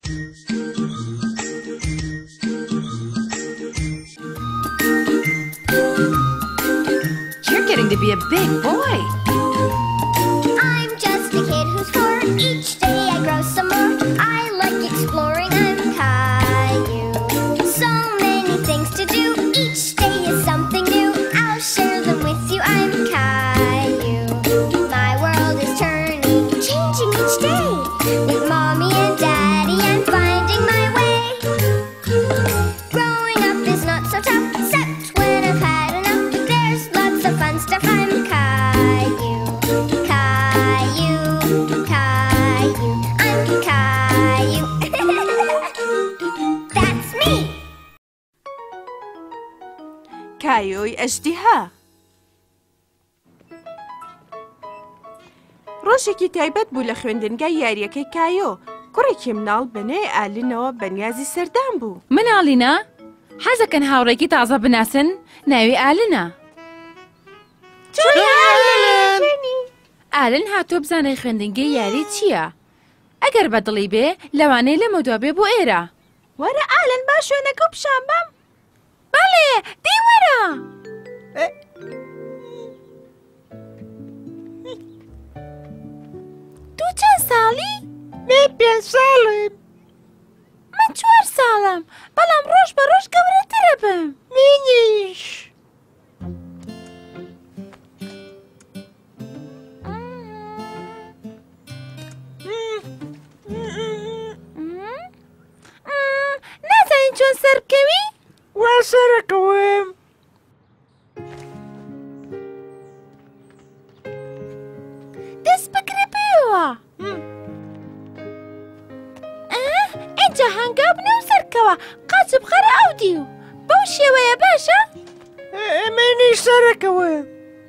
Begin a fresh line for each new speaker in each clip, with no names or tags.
You're getting to be a big boy.
I'm just a kid who's 4. Each day I grow some more. I like exploring. I'm Caillou. So many things to do. Each day is something new. I'll share them with you. I'm Caillou. My world is turning, changing each day. With Mommy and Daddy, I'm finding my way. Growing up is not so tough, except when I've had enough. There's lots of fun stuff. I'm Caillou. Caillou, Caillou, I'm Caillou. That's me.
کایۆی ئەژدیها. ڕۆژێکی تایبەت بوو لە خوێندنگای یاریەکەی کایۆ. کوڕێکی مناڵ بەنێ ئالنەوە بەنیازی سەردان بوو.
مناڵینە؟ حەزەکەن هاوڕێکی تازە بناسن؟ ناوی ئالنە. ئالن هاتۆ بزانەی خوێندنگەی یاری چییە؟ ئەگەر بەدڵی بێ لەوانەیە لەمە دووە بێ بۆ ئێرە.
وەرە ئالن با شوێنەکە پیشان بەم.
بەڵێ دەی وەرە. دوو چەند ساڵی؟
من 5 ساڵم.
من 4 ساڵم، بەڵام ڕۆژ بە ڕۆژ گەورەترە بم.
منیش.
نازانین چۆن سەربکەوی؟
وا سەرەکەوم.
دەست بگرە پێوە. ئینجا هەنگاو بنە و سەرکەوە قاچ بخەرە ئەو دی و بەو شێوەیە باشە؟
منیش سەرەکەوم.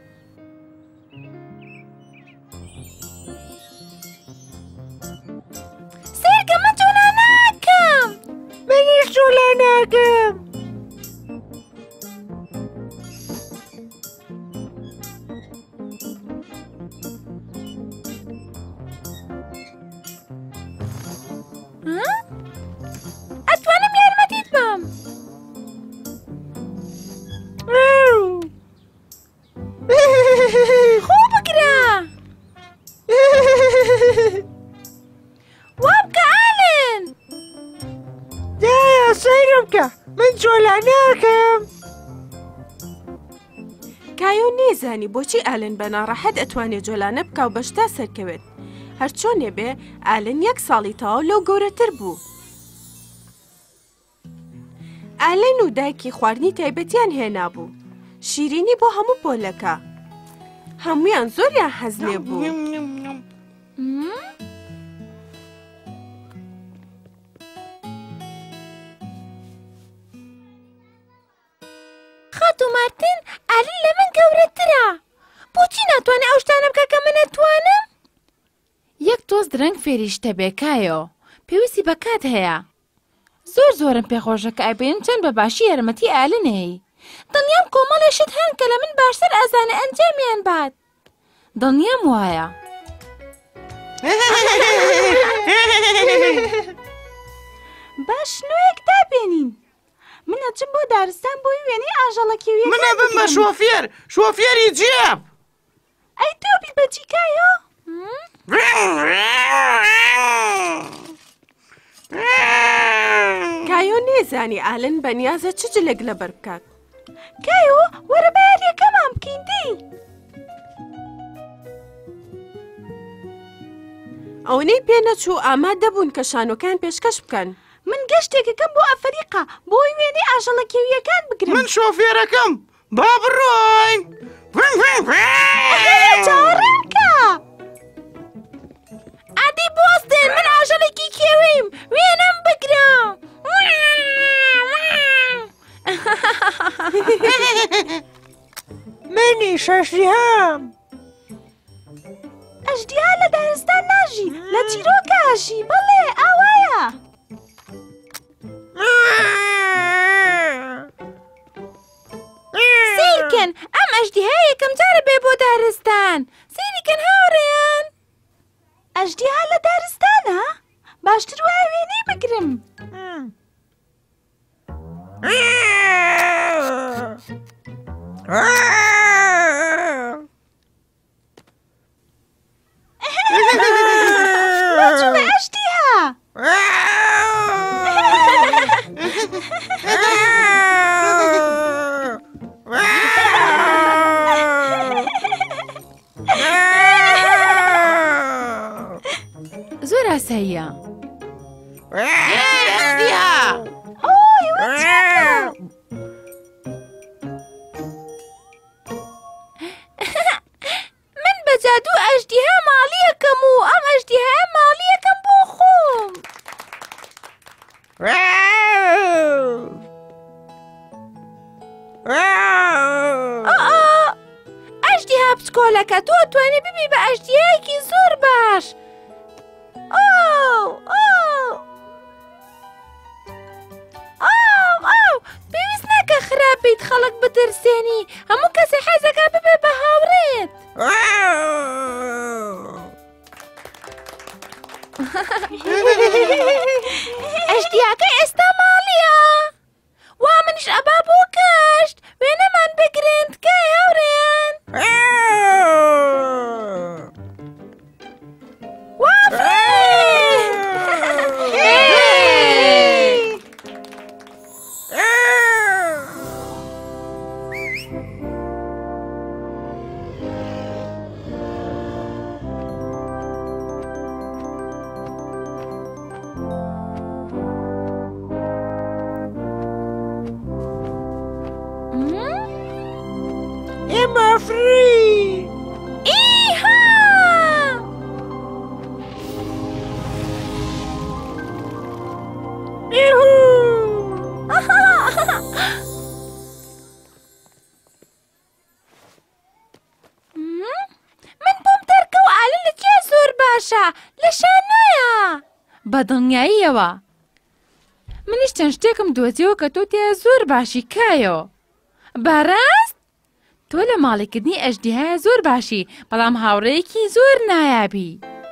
سێرکە من جوڵا ناکەم.
منیش جوڵا ناکەم.
ئەتوانم یارمەتیت بم. خۆ بگرە. وا بکە ئالن.
دایە سەیرم بکە. من جوڵا ناکەم.
کایۆ نێزانی بۆچی ئالن بە ناڕەحەت ئەتوانێت جۆلانە بکە و بەشتا سەرکەوێت. هەرچۆنێ بێ ئالن 1 ساڵی تەواو لەو گەورەتر بوو. ئالن و دایکی خواردنی تایبەتیان هێنابوو. شیرینی بۆ هەموو پۆلەکە. هەمویان زۆریان حەز لێ بوو.
خات و مارتن ئالن لە من گەورەترە. بۆچی ناتوانێت ئەو شتانە بکە کە من ئەتوانم؟ یەک تۆز درەنگ فێریشتە بێکایەوە. پێویستی بە کات هەیە. زۆرم پێخۆشە کە ئایبێن چەند بە باشی یارمەتی ئالنەی. دڵنیام کۆمەڵێشت هەن کە لە من باشتر ئەزانە ئەنجامیان بات. دڵنیام وایە.
باش نوێک دابێنین. من ئەچم بۆ دارستان بۆی وێنەی ئاژەڵە کێویەکان
منە بم بە شۆفێر، شۆفێری جێب.
ئەی تۆ بیت بە چی کایۆ؟ کایۆ نێزانی ئالن بەنیازە چ جلێک لەبەر بکات. کایۆ وەرە بە یاریەکەمان بکەین دەی. ئەوەی پێنەچوو ئامادە بوون کە شانۆکان پێشکەش بکەن. من گەشتێکەکەم بۆ ئەفریقا بۆی وێنەی ئاژەڵە کێویەکان بگرم.
من شۆفێرەکەم. با بڕۆین.
چاڕێکە.
ئادی بۆستن من ئاژەڵێکی کێویم. وێنەم بگرە.
منیش ئەژدیهام.
ئەژدیها لە دارستان ناژی، لە چیرۆکە ئاژی. بەڵێ ئاوایە.
سیرکن ئەم ئەژدیها یەکەم جارە بێ بۆ دارستان. سیریکن هاوڕێیان.
ئەژدیها لە دارستانە؟ باشتر وایە وێنەی
بگرم. چون اشتیها زۆر ئاساییە.
ئەشتیها
من بە جادوو ئەژدیها ماڵیەکەم و ئەم ئەژدیها ماڵیەکەم بۆ خۆم. ئەژدیها بچکۆلەکە تۆ توانێ ببی بە ئەژدیایەکی زۆر باش. پێویست ناکە خراپ بیت خەڵک بترسێنی، هەموو کەسێ حەزەکە ببێ بە هاوڕێت. ئەژدیاکەی ئێستا ماڵیە، وا منیش ئەبا بۆ کەشت وێنەمان بگرن تکای هاوڕێیان.
ئێمە فرین.
من بۆم دەرکە و ئالە لە جیا زۆر باشە لە شانایە بە دڵنیاییەوە. منیش چەند شتێکم دۆزیەوە کە تۆ تیا زۆر باشی کایۆ. بەڕاست تۆ لە ماڵیکردنی ئەژدیهای زۆر باشی، بەڵام هاوڕێیەکی زۆر نایابی.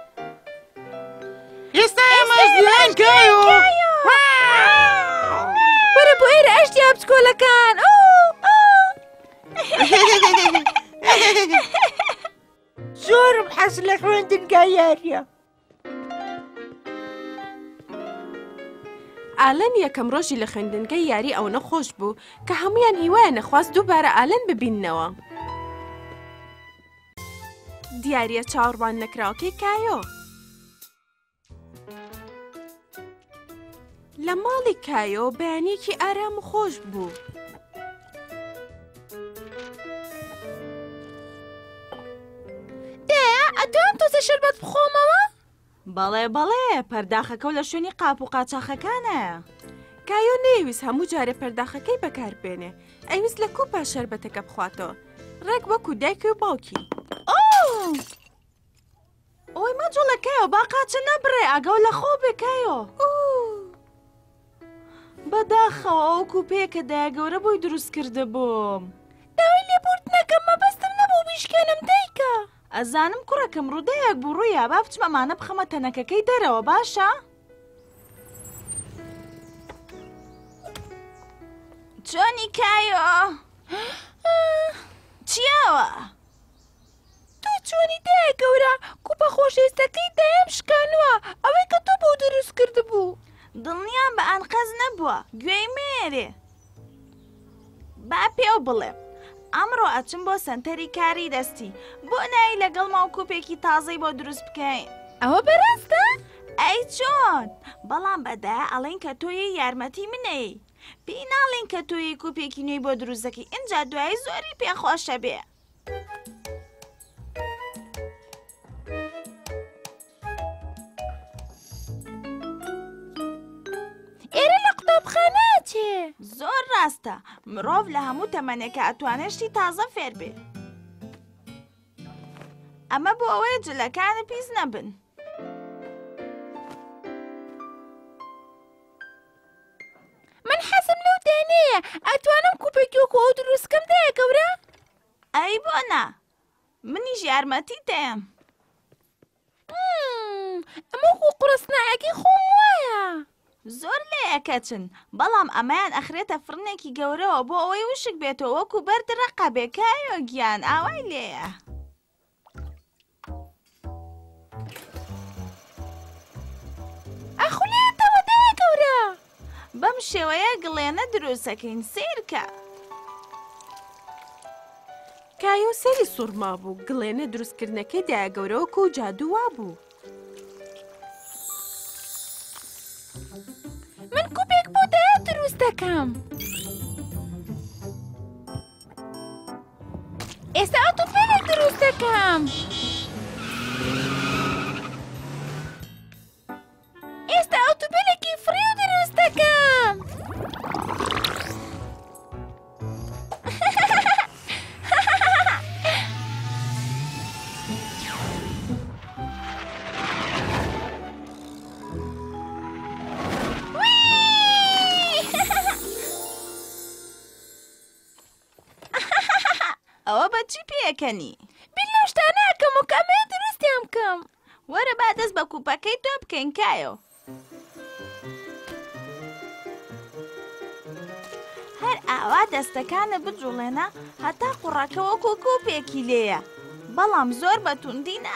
ئێستا ئێمە ئەژدیهاین کایۆ.
وەرە بۆ ئێرە ئەژدیا بچکۆلەکان.
زۆرم حەز لە خوێندنگای یاریە.
ئالەن یەکەم ڕۆژی لە خوێندنگەی یاری ئەو نەخۆش بوو کە هەمویان هیوایە نەخواست دووبارە ئالەن ببیننەوە. دیارە چاوەڕوان نەکراوەکەی کایۆ. لە ماڵی کایۆ بەیانێکی ئارام و خۆش بوو.
دایە ئەتوانم تۆزە شەربەت بخۆمەوە؟
بەڵێ پەرداخەکە و لە شوێنی قاپ و قاچاخەکانە.
کایۆ نەیویست هەموو جارێ پەرداخەکەی بەکاربێنێ، ئەیویست لە کوپا شەربەتەکە بخواتەوە، ڕێک وەکو دایکی و باوکی.
ئۆی مەجوڵەکەیەوە با قاچە نەبڕێ ئەگەو لە خۆ بێکایۆ. بەداخەوە ئەو کوپەیە کە دایە گەورە بۆی دروست کرده بووم.
داوای لێبورد نەکەم مەبەستم نەبوو بیشکێنم دایکە.
ئەزانم کوڕەکەم ڕوودەیەک بوو ڕوویە با بچمەمانە بخەمە تەنەکەکەی دەرەوە باشە؟ چۆنی کایۆ؟ چیاوە؟
تۆ چۆنی دایە گەورە کوپە خۆشەویستەکەی دایم شکانووە ئەوەی کە تۆ بۆ دروست کرده بوو.
دڵنیام بە ئەنقەز نەبووە گوێی مێرێ. با پێو بڵێ ئەمڕۆ ئەچم بۆ سەنتەری کاری دەستی بۆ نایی لەگەڵ ماو کوپێکی تازەی بۆ دروست بکەین.
ئەوە بەڕاستە؟
ئەی چۆن؟ بەڵام بەدایە ئەڵێن کە تۆیە یارمەتی منەی. پێی ناڵێن کە تۆیە کوپێکی نوێی بۆ دروستەکەی ئینجا دوایی زۆری پێخۆشە بێ.
ئێرە لە قوتابخانە چێ؟
زۆر ڕاستە مرۆڤ لە هەموو تەمەنێکە ئەتوانێت شتی تازە فێر بێ. ئەمە بۆ ئەوەیە جلەکانە پیس نەبن.
من حەزم لەو دانەیە ئەتوانم کوپێکی وەکو ئەو دروستکەم دایە گەورە؟
ئەی بۆنا منیش یارمەتی دەیەم.
ئەمە وەکو قورسنایەکی خۆم وایە.
پێکەچن بەڵام ئەمایان ئەخرێتە فرنێکی گەورەوە بۆ ئەوەی وشک بێتەوە وەکو بەردڕقە بێکایۆ گیان ئاوای لێیە.
ئەخولێتەوە دایە گەورە.
بەم شێوەیە گڵێنە دروستەکەین سیرکە.
کایۆ سەری سوورما بوو گڵێنە دروستکردنەکەی دایە گەورەوەکو و جادووا بوو.
من کوپێک بۆ دایە دروست دەکەم. ئێستا ئۆتۆمبیلێک دروست دەکەم. ئێستا ئۆتۆمبیلێکی فڕی و دروست دەکەم.
ئەوە بەچی پێکەنی؟
بیر لەو شتانە ئەکەم و کەمەیە دروستیان بکەم.
وەرە با دەست بە کوپەکەی تۆ بکەین کایۆ. هەر ئاوا دەستەکانە بجوڵێنە هەتا قوڕەکە وەکو کوپێکی لێیە بەڵام زۆر بە توندی نا.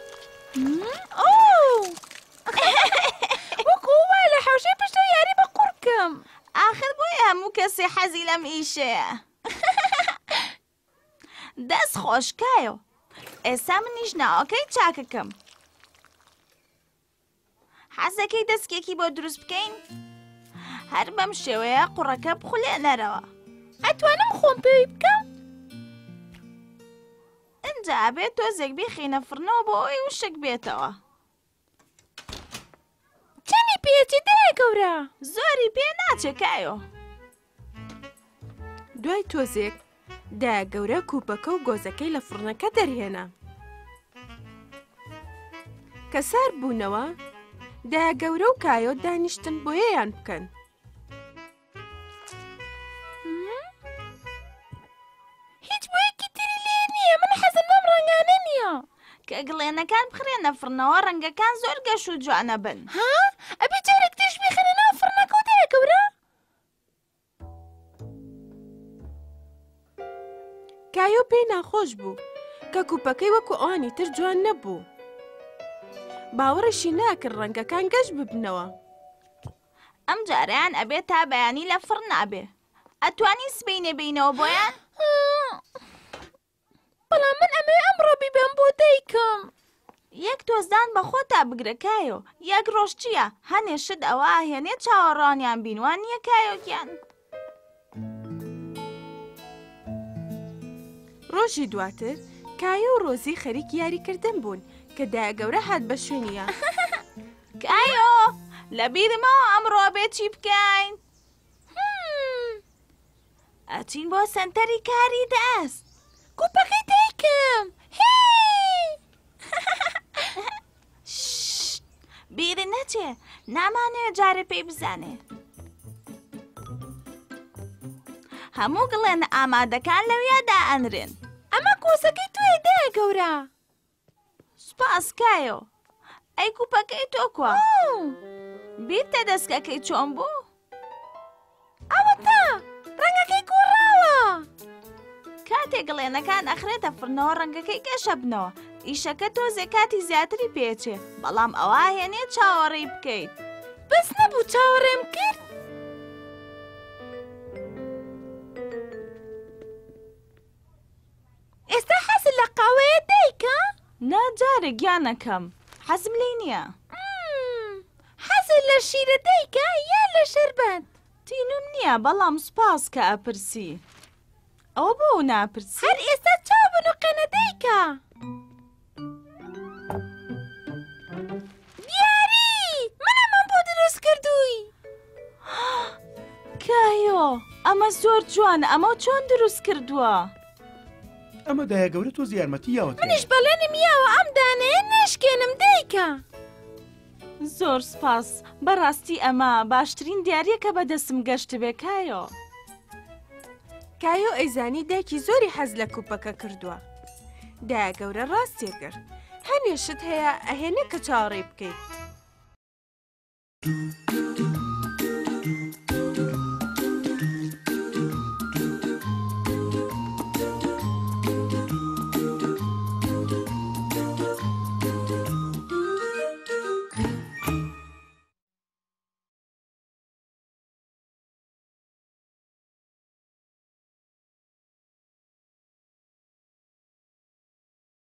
وەکو وای لە حەوشەی پشتە یاری بە قوڕ بکەم.
ئاخر بۆیە هەموو کەسێ حەزی لەم ئیشەیە. دەست خۆشکایۆ ئێستا منیش ناوەکەی چاکەکەم. حەزەکەی دەستکێکی بۆ دروست بکەین؟ هەر بەم شێوەیە قوڕەکە بخولێنەرەوە.
ئەتوانم خۆم پێوی بکەم؟
ئەنجا ئەبێت تۆزێک بیخینە فڕنەوە بۆ ئەوەی وشک بێتەوە.
چەندی پێچی دایە گەورە؟
زۆری پێ ناچێکایۆ.
دوای تۆزێک دایە گەورە کوپەکە و گۆزەکەی لە فڕنەکە دەرهێنا. کە سار بوونەوە دایە گەورە و کایۆ دانیشتن بۆیەیان بکەن.
هیچ بۆیەکی تری لێ نییە. من حەزم لەم ڕەنگانە نییە.
کە گڵێنەکان بخرێنە فڕنەوە ڕەنگەکان زۆر گەش و جوانە بن.
ها؟ ئەبێ جارێک تێش بخەنە ناو فڕنەکە و دایە گەورە؟
کایۆ پێی ناخۆش بوو کە کوپەکەی وەکو ئەوانی تر جوان نەبوو. باوەڕیشی ناکرد ڕەنگەکان گەشت ببنەوە.
ئەم جاریان ئەبێت تا بەیانی لە فڕن نابێ. ئەتوانی سبەینێ بینەوە بۆیان؟
بەڵام من ئەمێ ئەمڕۆ بیبەم بۆ دایکم.
یەک تۆزدان بە خۆتا بگرەکایۆ. یەک ڕۆژ چییە؟ هەنێ شت ئەوە هێنێ چاوەڕانیان بینوان نییە کایۆکیان.
ڕۆژی دواتر کایۆ و ڕۆزی خەریک یاریکردن بوون کە دایە گەورە هات بە شوێنیە.
کایۆ لە بیرمەوە ئەمڕۆ بێت چی بکەین؟ ئەچین بۆ سەنتەری کاری دەست.
کوپەکەی دایکم. هی!
بیری نەچێ نامانەوێت جارە پێی بزانێ. هەموو گڵێنە ئامادەکان لەویادا ئەنرێن.
ئەمە کۆسەکەی توێ دایە گەورە.
سوپاس کایۆ. ئەی کوپەکەی تۆ کووە؟ بیرتە دەستکەکەی چۆن بوو؟
ئەوەتە ڕەنگەکەی گۆڕاوە.
کاتێک گڵێنەکان ئەخرێتە فڕنەوە ڕەنگەکەی گەشە بنەوە. ئیشەکە تۆزێک کاتی زیاتری پێچێ بەڵام ئەوە هێنێ چاوەڕێی بکەیت.
بەس نەبوو چاوەڕێم کرد. ئێستا حەزت لە قاوەیە دایکە؟
ناجارێ گیانەکەم حەزم لێی نییە.
حەزت لە شیرە دایکە یان لە شەربەت؟
تینوم نییە بەڵام سوپاس کە ئەپرسی. ئەوە بۆ ناپرسی؟
هەر ئێستا چاو بنووقێنە دایکە. دیاری من ئەمەم بۆ دروست کردووی.
کایۆ ئەمە زۆر جوانە. ئەمە چۆن دروست کردووە؟
ئەمە دایە گەورە تۆ یارمەتی یاوە.
منیش بەڵێنم یاوە ئەم دانەیە ناشکێنم دایکە.
زۆر سپاس. بەڕاستی ئەمە باشترین دیارە کە بەدەستم گەشت بێ کایۆ.
کایۆ ئەیزانی دایکی زۆری حەز لە کوپەکە کردووە. دایە گەورە ڕاستێ کرد. هەنێ شت هەیە ئەهێنە کە چاوەڕێی بکەیت.